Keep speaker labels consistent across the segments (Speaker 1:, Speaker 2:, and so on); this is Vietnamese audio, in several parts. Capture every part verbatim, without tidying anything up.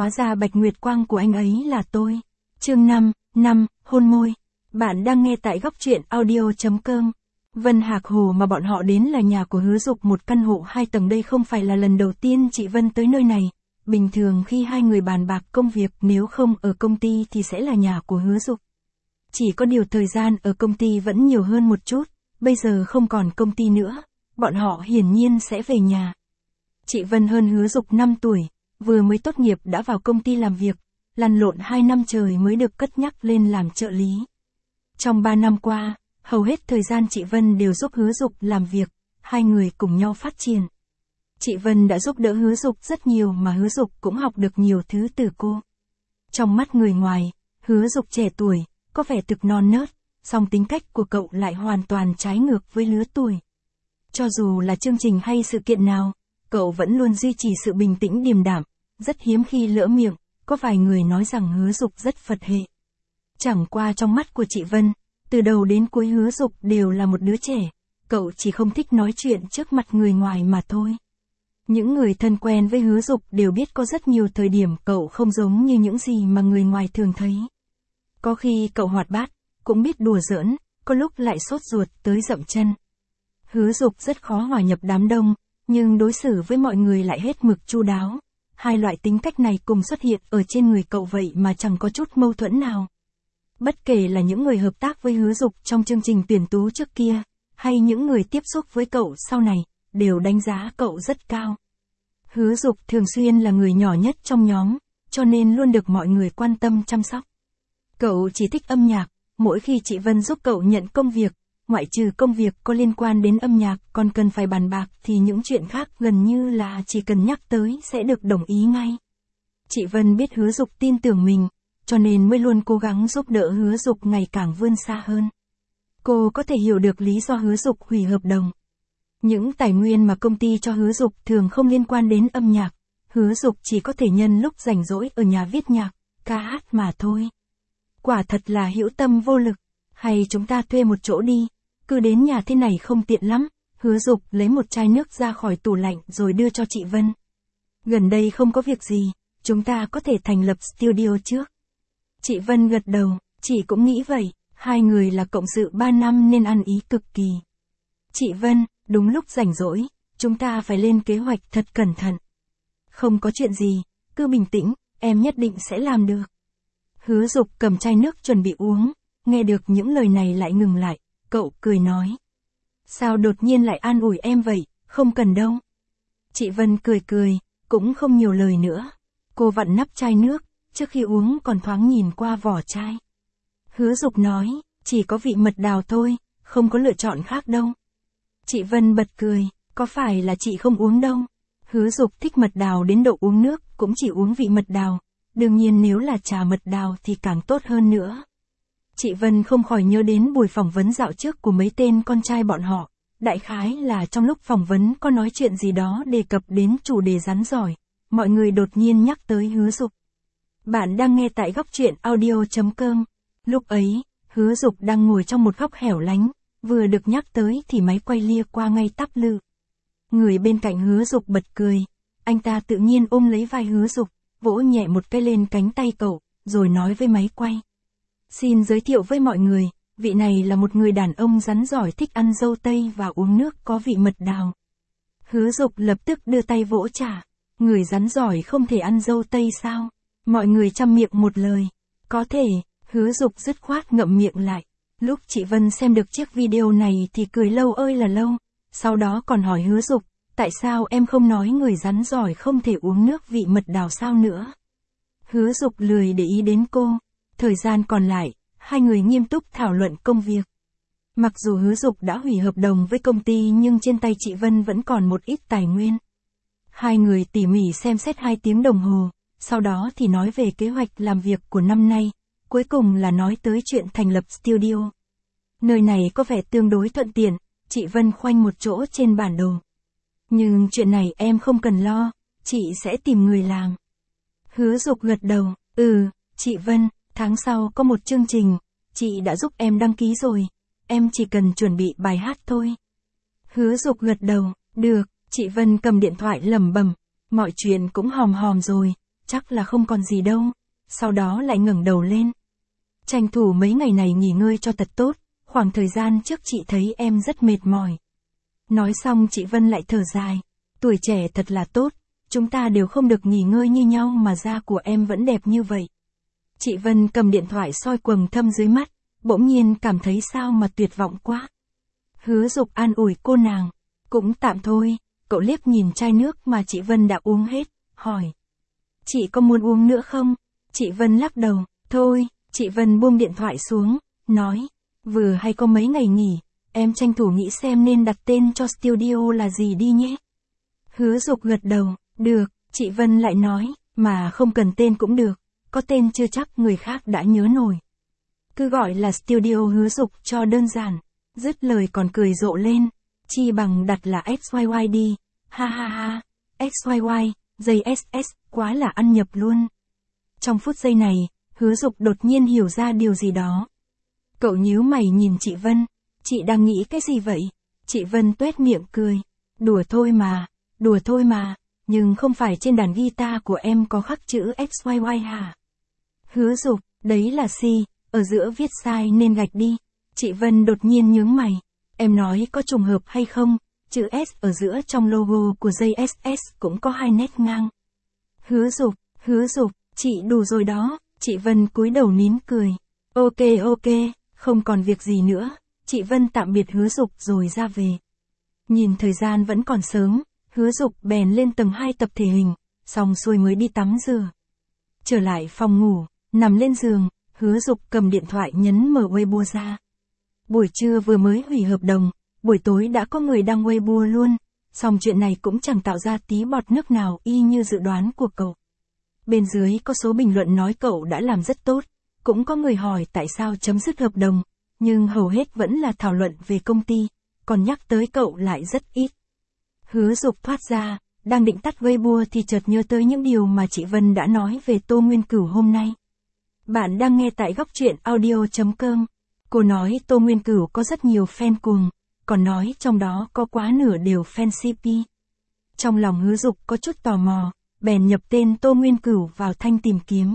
Speaker 1: hóa ra Bạch Nguyệt Quang của anh ấy là tôi. Chương năm, năm, hôn môi. Bạn đang nghe tại góc truyện audio chấm com. Vân Hạc Hồ mà bọn họ đến là nhà của Hứa Dục, một căn hộ hai tầng. Đây không phải là lần đầu tiên chị Vân tới nơi này. Bình thường khi hai người bàn bạc công việc, nếu không ở công ty thì sẽ là nhà của Hứa Dục. Chỉ có điều thời gian ở công ty vẫn nhiều hơn một chút, bây giờ không còn công ty nữa, bọn họ hiển nhiên sẽ về nhà. Chị Vân hơn Hứa Dục năm tuổi, vừa mới tốt nghiệp đã vào công ty làm việc, lăn lộn hai năm trời mới được cất nhắc lên làm trợ lý. Trong ba năm qua, hầu hết thời gian chị Vân đều giúp Hứa Dục làm việc, hai người cùng nhau phát triển. Chị Vân đã giúp đỡ Hứa Dục rất nhiều mà Hứa Dục cũng học được nhiều thứ từ cô. Trong mắt người ngoài, Hứa Dục trẻ tuổi, có vẻ thực non nớt, song tính cách của cậu lại hoàn toàn trái ngược với lứa tuổi. Cho dù là chương trình hay sự kiện nào, cậu vẫn luôn duy trì sự bình tĩnh điềm đạm, rất hiếm khi lỡ miệng, có vài người nói rằng Hứa Dục rất Phật hệ. Chẳng qua trong mắt của chị Vân, từ đầu đến cuối Hứa Dục đều là một đứa trẻ, cậu chỉ không thích nói chuyện trước mặt người ngoài mà thôi. Những người thân quen với Hứa Dục đều biết có rất nhiều thời điểm cậu không giống như những gì mà người ngoài thường thấy. Có khi cậu hoạt bát, cũng biết đùa giỡn, có lúc lại sốt ruột tới dậm chân. Hứa Dục rất khó hòa nhập đám đông, nhưng đối xử với mọi người lại hết mực chu đáo. Hai loại tính cách này cùng xuất hiện ở trên người cậu vậy mà chẳng có chút mâu thuẫn nào. Bất kể là những người hợp tác với Hứa Dục trong chương trình tuyển tú trước kia, hay những người tiếp xúc với cậu sau này, đều đánh giá cậu rất cao. Hứa Dục thường xuyên là người nhỏ nhất trong nhóm, cho nên luôn được mọi người quan tâm chăm sóc. Cậu chỉ thích âm nhạc, mỗi khi chị Vân giúp cậu nhận công việc, ngoại trừ công việc có liên quan đến âm nhạc còn cần phải bàn bạc thì những chuyện khác gần như là chỉ cần nhắc tới sẽ được đồng ý ngay. Chị Vân biết Hứa Dục tin tưởng mình, cho nên mới luôn cố gắng giúp đỡ Hứa Dục ngày càng vươn xa hơn. Cô có thể hiểu được lý do Hứa Dục hủy hợp đồng. Những tài nguyên mà công ty cho Hứa Dục thường không liên quan đến âm nhạc, Hứa Dục chỉ có thể nhân lúc rảnh rỗi ở nhà viết nhạc, ca hát mà thôi. Quả thật là hữu tâm vô lực, hay chúng ta thuê một chỗ đi, cứ đến nhà thế này không tiện lắm. Hứa Dục lấy một chai nước ra khỏi tủ lạnh rồi đưa cho chị Vân. Gần đây không có việc gì, chúng ta có thể thành lập studio trước. Chị Vân gật đầu, chị cũng nghĩ vậy, hai người là cộng sự ba năm nên ăn ý cực kỳ. Chị Vân, đúng lúc rảnh rỗi, chúng ta phải lên kế hoạch thật cẩn thận. Không có chuyện gì, cứ bình tĩnh, em nhất định sẽ làm được. Hứa Dục cầm chai nước chuẩn bị uống, nghe được những lời này lại ngừng lại, cậu cười nói. Sao đột nhiên lại an ủi em vậy, không cần đâu. Chị Vân cười cười, cũng không nhiều lời nữa. Cô vặn nắp chai nước, trước khi uống còn thoáng nhìn qua vỏ chai. Hứa Dục nói, chỉ có vị mật đào thôi, không có lựa chọn khác đâu. Chị Vân bật cười, có phải là chị không uống đâu. Hứa Dục thích mật đào đến độ uống nước, cũng chỉ uống vị mật đào. Đương nhiên nếu là trà mật đào thì càng tốt hơn nữa. Chị Vân không khỏi nhớ đến buổi phỏng vấn dạo trước của mấy tên con trai bọn họ. Đại khái là trong lúc phỏng vấn có nói chuyện gì đó đề cập đến chủ đề rắn giỏi. Mọi người đột nhiên nhắc tới Hứa Dục. Bạn đang nghe tại góc truyện audio chấm com. Lúc ấy, Hứa Dục đang ngồi trong một góc hẻo lánh, vừa được nhắc tới thì máy quay lia qua ngay tắp lự. Người bên cạnh Hứa Dục bật cười, anh ta tự nhiên ôm lấy vai Hứa Dục, vỗ nhẹ một cái lên cánh tay cậu, rồi nói với máy quay. Xin giới thiệu với mọi người, vị này là một người đàn ông rắn giỏi thích ăn dâu tây và uống nước có vị mật đào. Hứa Dục lập tức đưa tay vỗ trả, người rắn giỏi không thể ăn dâu tây sao? Mọi người chăm miệng một lời, có thể. Hứa Dục dứt khoát ngậm miệng lại. Lúc chị Vân xem được chiếc video này thì cười lâu ơi là lâu, sau đó còn hỏi Hứa Dục, tại sao em không nói người rắn giỏi không thể uống nước vị mật đào sao nữa? Hứa Dục lười để ý đến cô, thời gian còn lại, hai người nghiêm túc thảo luận công việc. Mặc dù Hứa Dục đã hủy hợp đồng với công ty nhưng trên tay chị Vân vẫn còn một ít tài nguyên. Hai người tỉ mỉ xem xét hai tiếng đồng hồ, sau đó thì nói về kế hoạch làm việc của năm nay, cuối cùng là nói tới chuyện thành lập studio. Nơi này có vẻ tương đối thuận tiện, chị Vân khoanh một chỗ trên bản đồ. Nhưng chuyện này em không cần lo, chị sẽ tìm người làm. Hứa Dục gật đầu, ừ, chị Vân, tháng sau có một chương trình, chị đã giúp em đăng ký rồi, em chỉ cần chuẩn bị bài hát thôi. Hứa Dục gật đầu, được, chị Vân cầm điện thoại lẩm bẩm, mọi chuyện cũng hòm hòm rồi, chắc là không còn gì đâu. Sau đó lại ngẩng đầu lên. Tranh thủ mấy ngày này nghỉ ngơi cho thật tốt, khoảng thời gian trước chị thấy em rất mệt mỏi. Nói xong chị Vân lại thở dài. Tuổi trẻ thật là tốt, chúng ta đều không được nghỉ ngơi như nhau mà da của em vẫn đẹp như vậy. Chị Vân cầm điện thoại soi quầng thâm dưới mắt, bỗng nhiên cảm thấy sao mà tuyệt vọng quá. Hứa Dục an ủi cô nàng. Cũng tạm thôi, cậu liếc nhìn chai nước mà chị Vân đã uống hết, hỏi. Chị có muốn uống nữa không? Chị Vân lắc đầu. Thôi, chị Vân buông điện thoại xuống, nói. Vừa hay có mấy ngày nghỉ, em tranh thủ nghĩ xem nên đặt tên cho studio là gì đi nhé. Hứa Dục gật đầu. Được, chị Vân lại nói, mà không cần tên cũng được, có tên chưa chắc người khác đã nhớ nổi. Cứ gọi là studio Hứa Dục cho đơn giản. Dứt lời còn cười rộ lên. Chi bằng đặt là ích i i đi, ha ha ha, ích i i, giây ét ét, quá là ăn nhập luôn. Trong phút giây này, Hứa Dục đột nhiên hiểu ra điều gì đó. Cậu nhíu mày nhìn chị Vân, chị đang nghĩ cái gì vậy? Chị Vân tuét miệng cười, đùa thôi mà, đùa thôi mà, nhưng không phải trên đàn guitar của em có khắc chữ ích i i hả? Hứa Dục, đấy là C, ở giữa viết sai nên gạch đi. Chị Vân đột nhiên nhướng mày. Em nói có trùng hợp hay không, chữ S ở giữa trong logo của giây ét ét cũng có hai nét ngang. Hứa Dục, Hứa Dục, chị đủ rồi đó, chị Vân cúi đầu nín cười. Ok ok, không còn việc gì nữa, chị Vân tạm biệt Hứa Dục rồi ra về. Nhìn thời gian vẫn còn sớm, Hứa Dục bèn lên tầng hai tập thể hình, xong xuôi mới đi tắm rửa. Trở lại phòng ngủ, nằm lên giường, Hứa Dục cầm điện thoại nhấn mở Weibo ra. Buổi trưa vừa mới hủy hợp đồng, buổi tối đã có người đăng Weibo luôn, song chuyện này cũng chẳng tạo ra tí bọt nước nào y như dự đoán của cậu. Bên dưới có số bình luận nói cậu đã làm rất tốt, cũng có người hỏi tại sao chấm dứt hợp đồng, nhưng hầu hết vẫn là thảo luận về công ty, còn nhắc tới cậu lại rất ít. Hứa Dục thoát ra, đang định tắt Weibo thì chợt nhớ tới những điều mà chị Vân đã nói về Tô Nguyên Cửu hôm nay. Bạn đang nghe tại góc truyện audio chấm com. Cô nói Tô Nguyên Cửu có rất nhiều fan cuồng, còn nói trong đó có quá nửa đều fan xê pê. Trong lòng Hứa Dục có chút tò mò, bèn nhập tên Tô Nguyên Cửu vào thanh tìm kiếm.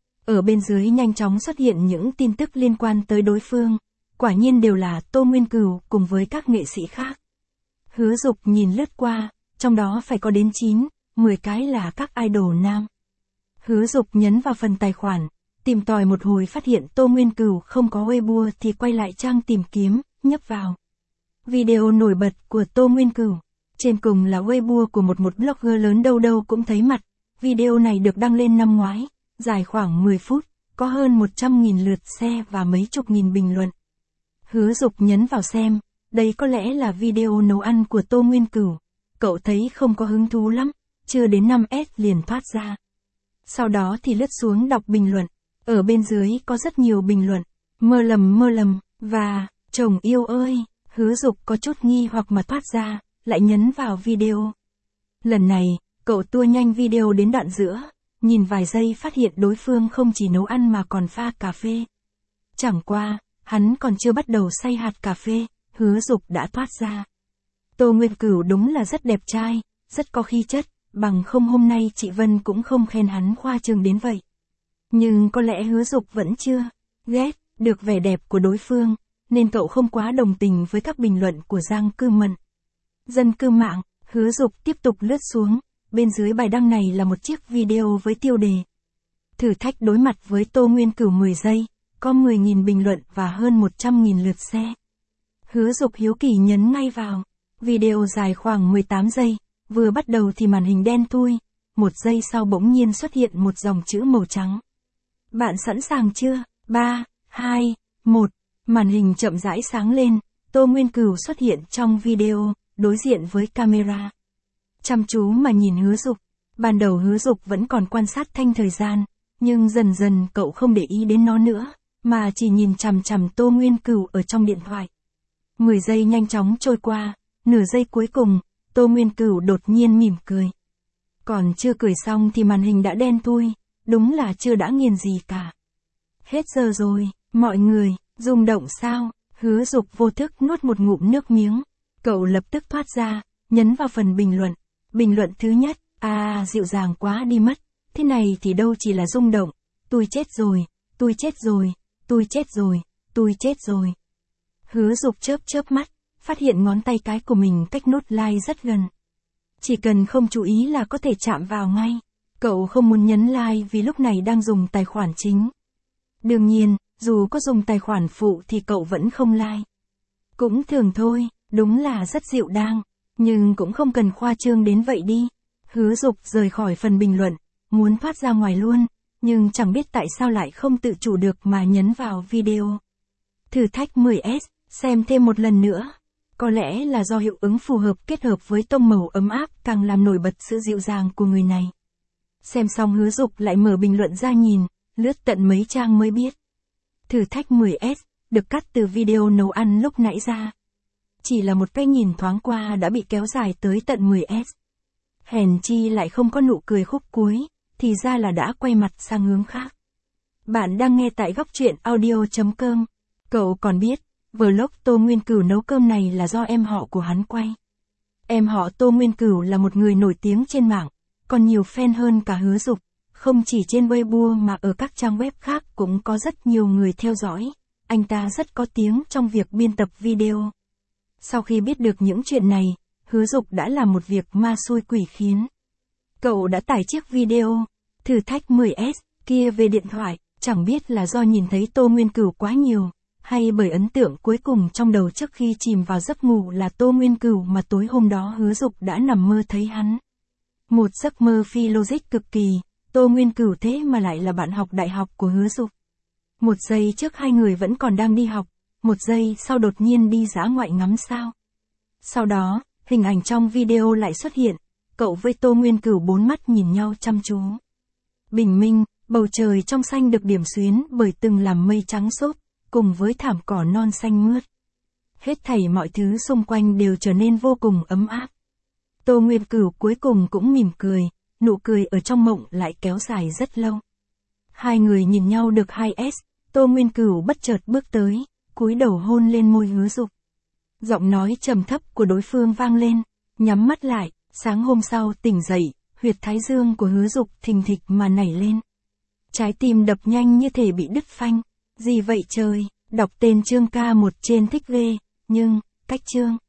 Speaker 1: Ở bên dưới nhanh chóng xuất hiện những tin tức liên quan tới đối phương, quả nhiên đều là Tô Nguyên Cửu cùng với các nghệ sĩ khác. Hứa Dục nhìn lướt qua, trong đó phải có đến chín, mười cái là các idol nam. Hứa Dục nhấn vào phần tài khoản, tìm tòi một hồi phát hiện Tô Nguyên Cửu không có Weibo thì quay lại trang tìm kiếm, nhấp vào. Video nổi bật của Tô Nguyên Cửu. Trên cùng là Weibo của một một blogger lớn đâu đâu cũng thấy mặt. Video này được đăng lên năm ngoái, dài khoảng mười phút, có hơn một trăm nghìn lượt share và mấy chục nghìn bình luận. Hứa Dục nhấn vào xem, đây có lẽ là video nấu ăn của Tô Nguyên Cửu. Cậu thấy không có hứng thú lắm, chưa đến năm S liền thoát ra. Sau đó thì lướt xuống đọc bình luận. Ở bên dưới có rất nhiều bình luận, mơ lầm mơ lầm, và, chồng yêu ơi, Hứa Dục có chút nghi hoặc mà thoát ra, lại nhấn vào video. Lần này, cậu tua nhanh video đến đoạn giữa, nhìn vài giây phát hiện đối phương không chỉ nấu ăn mà còn pha cà phê. Chẳng qua, hắn còn chưa bắt đầu xay hạt cà phê, Hứa Dục đã thoát ra. Tô Nguyên Cửu đúng là rất đẹp trai, rất có khí chất, bằng không hôm nay chị Vân cũng không khen hắn khoa trương đến vậy. Nhưng có lẽ Hứa Dục vẫn chưa ghét được vẻ đẹp của đối phương, nên cậu không quá đồng tình với các bình luận của Giang Cư Mận. Dân cư mạng, Hứa Dục tiếp tục lướt xuống, bên dưới bài đăng này là một chiếc video với tiêu đề. Thử thách đối mặt với Tô Nguyên Cửu mười giây, có mười nghìn bình luận và hơn một trăm nghìn lượt share. Hứa Dục hiếu kỳ nhấn ngay vào. Video dài khoảng mười tám giây, vừa bắt đầu thì màn hình đen thui, một giây sau bỗng nhiên xuất hiện một dòng chữ màu trắng. Bạn sẵn sàng chưa? ba, hai, một, màn hình chậm rãi sáng lên, Tô Nguyên Cửu xuất hiện trong video, đối diện với camera. Chăm chú mà nhìn Hứa Dục, ban đầu Hứa Dục vẫn còn quan sát thanh thời gian, nhưng dần dần cậu không để ý đến nó nữa, mà chỉ nhìn chằm chằm Tô Nguyên Cửu ở trong điện thoại. mười giây nhanh chóng trôi qua, nửa giây cuối cùng, Tô Nguyên Cửu đột nhiên mỉm cười. Còn chưa cười xong thì màn hình đã đen thui, đúng là chưa đã nghiền gì cả. Hết giờ rồi, mọi người, rung động sao? Hứa Dục vô thức nuốt một ngụm nước miếng. Cậu lập tức thoát ra, nhấn vào phần bình luận. Bình luận thứ nhất, à dịu dàng quá đi mất, thế này thì đâu chỉ là rung động, tôi chết rồi, tôi chết rồi, tôi chết rồi, tôi chết rồi. Hứa Dục chớp chớp mắt, phát hiện ngón tay cái của mình cách nút like rất gần. Chỉ cần không chú ý là có thể chạm vào ngay. Cậu không muốn nhấn like vì lúc này đang dùng tài khoản chính. Đương nhiên, dù có dùng tài khoản phụ thì cậu vẫn không like. Cũng thường thôi, đúng là rất dịu dàng, nhưng cũng không cần khoa trương đến vậy đi. Hứa Dục rời khỏi phần bình luận, muốn thoát ra ngoài luôn, nhưng chẳng biết tại sao lại không tự chủ được mà nhấn vào video. Thử thách mười S, xem thêm một lần nữa. Có lẽ là do hiệu ứng phù hợp kết hợp với tông màu ấm áp càng làm nổi bật sự dịu dàng của người này. Xem xong Hứa Dục lại mở bình luận ra nhìn, lướt tận mấy trang mới biết. Thử thách mười S, được cắt từ video nấu ăn lúc nãy ra. Chỉ là một cái nhìn thoáng qua đã bị kéo dài tới tận mười S. Hèn chi lại không có nụ cười khúc cuối, thì ra là đã quay mặt sang hướng khác. Bạn đang nghe tại góc truyện audio chấm com. Cậu còn biết, vlog Tô Nguyên Cửu nấu cơm này là do em họ của hắn quay. Em họ Tô Nguyên Cửu là một người nổi tiếng trên mạng, còn nhiều fan hơn cả Hứa Dục, không chỉ trên Weibo mà ở các trang web khác cũng có rất nhiều người theo dõi. Anh ta rất có tiếng trong việc biên tập video. Sau khi biết được những chuyện này, Hứa Dục đã làm một việc ma xui quỷ khiến. Cậu đã tải chiếc video thử thách mười S kia về điện thoại, chẳng biết là do nhìn thấy Tô Nguyên Cửu quá nhiều, hay bởi ấn tượng cuối cùng trong đầu trước khi chìm vào giấc ngủ là Tô Nguyên Cửu mà tối hôm đó Hứa Dục đã nằm mơ thấy hắn. Một giấc mơ phi logic cực kỳ, Tô Nguyên Cửu thế mà lại là bạn học đại học của Hứa Dục. Một giây trước hai người vẫn còn đang đi học, một giây sau đột nhiên đi dã ngoại ngắm sao. Sau đó, hình ảnh trong video lại xuất hiện, cậu với Tô Nguyên Cửu bốn mắt nhìn nhau chăm chú. Bình minh, bầu trời trong xanh được điểm xuyến bởi từng làn mây trắng xốp, cùng với thảm cỏ non xanh mướt. Hết thảy mọi thứ xung quanh đều trở nên vô cùng ấm áp. Tô Nguyên Cửu cuối cùng cũng mỉm cười, nụ cười ở trong mộng lại kéo dài rất lâu. Hai người nhìn nhau được hai S, Tô Nguyên Cửu bất chợt bước tới, cúi đầu hôn lên môi Hứa Dục. Giọng nói trầm thấp của đối phương vang lên, nhắm mắt lại, sáng hôm sau tỉnh dậy, huyệt thái dương của Hứa Dục thình thịch mà nảy lên. Trái tim đập nhanh như thể bị đứt phanh. Gì vậy trời, đọc tên chương ca một trên thích ghê, nhưng, cách chương.